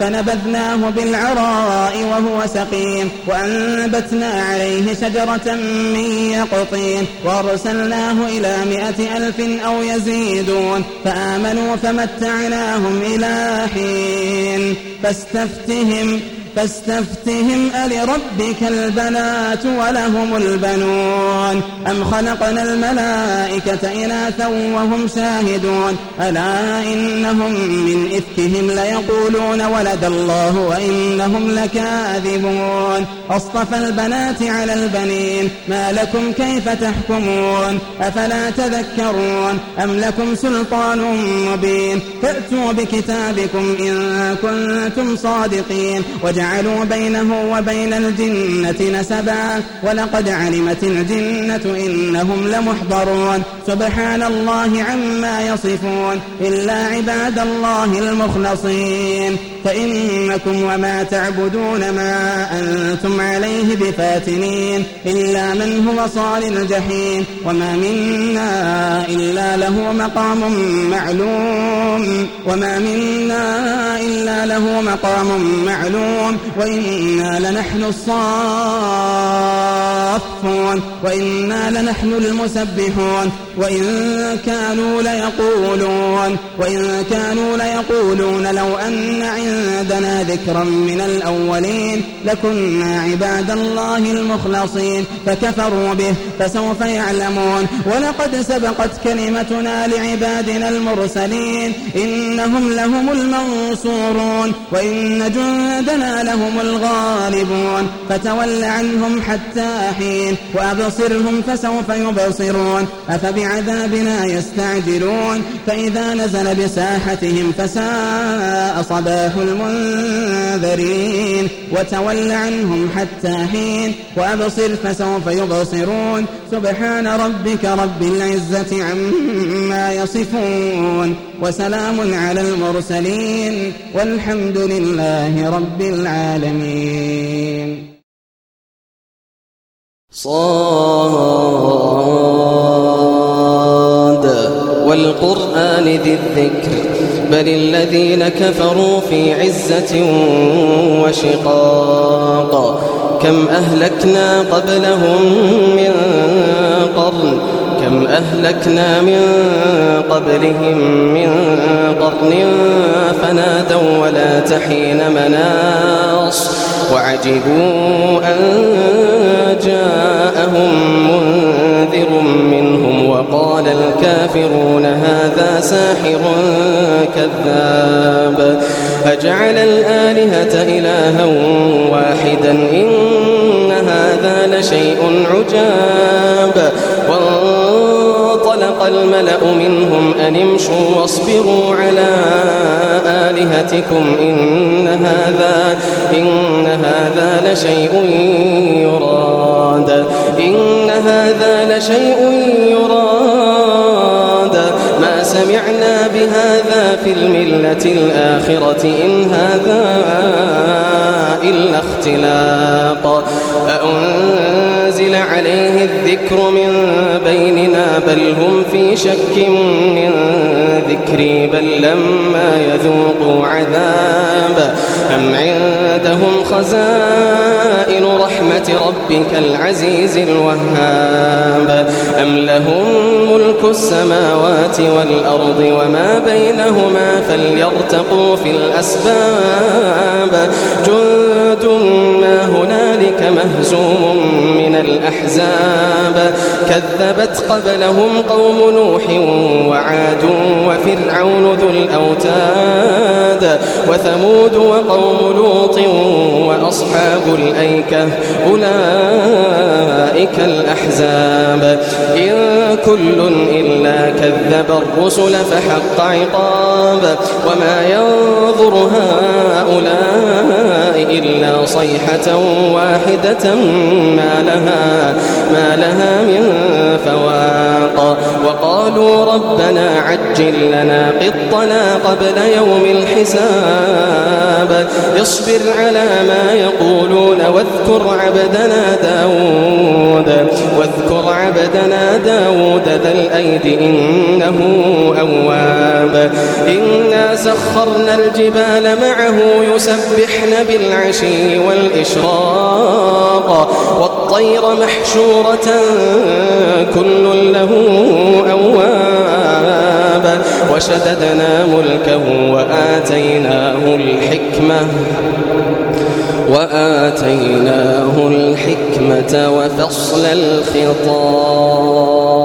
فنبذناه بالعراء وهو سقيم وأنبتنا عليه شجرة من يقطين وأرسلناه إلى 100,000 أو يزيدون فآمنوا فمتعناهم إلى حين فاستفتهم ألربك البنات ولهم البنون أم خلقنا الملائكة إناثا وهم شاهدون ألا إنهم من إفكهم ليقولون ولد الله وإنهم لكاذبون أصطفى البنات على البنين ما لكم كيف تحكمون أفلا تذكرون أم لكم سلطان مبين فأتوا بكتابكم إن كنتم صادقين وجعلوا بينه وبين الجنة نسبا ولقد علمت الجنة إنهم لمحضرون سبحان الله عما يصفون إلا عباد الله المخلصين فإنكم وما تعبدون ما أنتم عليه بفاتنين إلا من هو صال الجحيم وما منا إلا له مقام معلوم وإنا لنحن الصافون وإنا لنحن المسبحون وإن كانوا ليقولون لو أن عندنا ذكرا من الأولين لكنا عباد الله المخلصين فكفروا به فسوف يعلمون ولقد سبقت كلمتنا لعبادنا المرسلين إنهم لهم المنصورون وإن جندنا لهم الغالبون فتول عنهم حتى حين وأبصرهم فسوف يبصرون أفبعذابنا يستعجلون فإذا نزل بساحتهم فساء صباح المنذرين وتول عنهم حتى حين وأبصر فسوف يبصرون سبحان ربك رب العزة عما يصفون وسلام على المرسلين والحمد لله رب العالمين. صاد والقرآن ذي الذكر بل الذين كفروا في عزة وشقاق كم أهلكنا قبلهم من قرن فنادوا ولا تحين مناص وعجبوا أن جاءهم منذر منهم وقال الكافرون هذا ساحر كذاب أجعل الآلهة إلها واحدا إن هذا لشيء عجاب وانطلق الملأ منهم أن امشوا واصبروا على آلهتكم إن هذا لشيء يراد ما سمعنا بهذا في الملة الآخرة إن هذا إلا اختلاق أأنزل عليه الذكر من بيننا بل هم في شك من ذكري بل لما يذوقوا عذاب أم عندهم خزائن رحمة ربك العزيز الوهاب أم لهم ملك السماوات والأرض وما بينهما فليرتقوا في الأسباب جند ما هنالك مهزوم من الأحزاب كذبت قبلهم قوم نوح وعاد وفرعون ذو الأوتاد وثمود وقوم لوط وأصحاب الأيكة أولئك الأحزاب إن كل إلا كذب الرسل فحق عقاب وما ينظر هؤلاء إلا صيحة واحدة ما لها من فواق وقالوا ربنا عجل لنا قطنا قبل يوم الحساب اصبر على ما يقولون واذكر عبدنا داود داود واذكر عبدنا داود ذا الأيد إنه أواب إنا سخرنا الجبال معه يسبحن بالعشي والإشراق والطير محشورة كل له أواب وشددنا ملكه وآتيناه الحكمة وفصل الخطاب